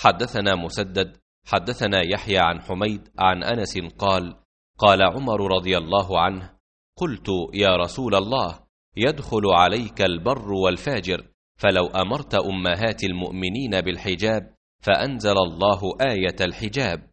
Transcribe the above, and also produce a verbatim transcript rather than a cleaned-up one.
حدثنا مسدد حدثنا يحيى عن حميد عن أنس قال قال عمر رضي الله عنه قلت يا رسول الله يدخل عليك البر والفاجر فلو أمرت أمهات المؤمنين بالحجاب فأنزل الله آية الحجاب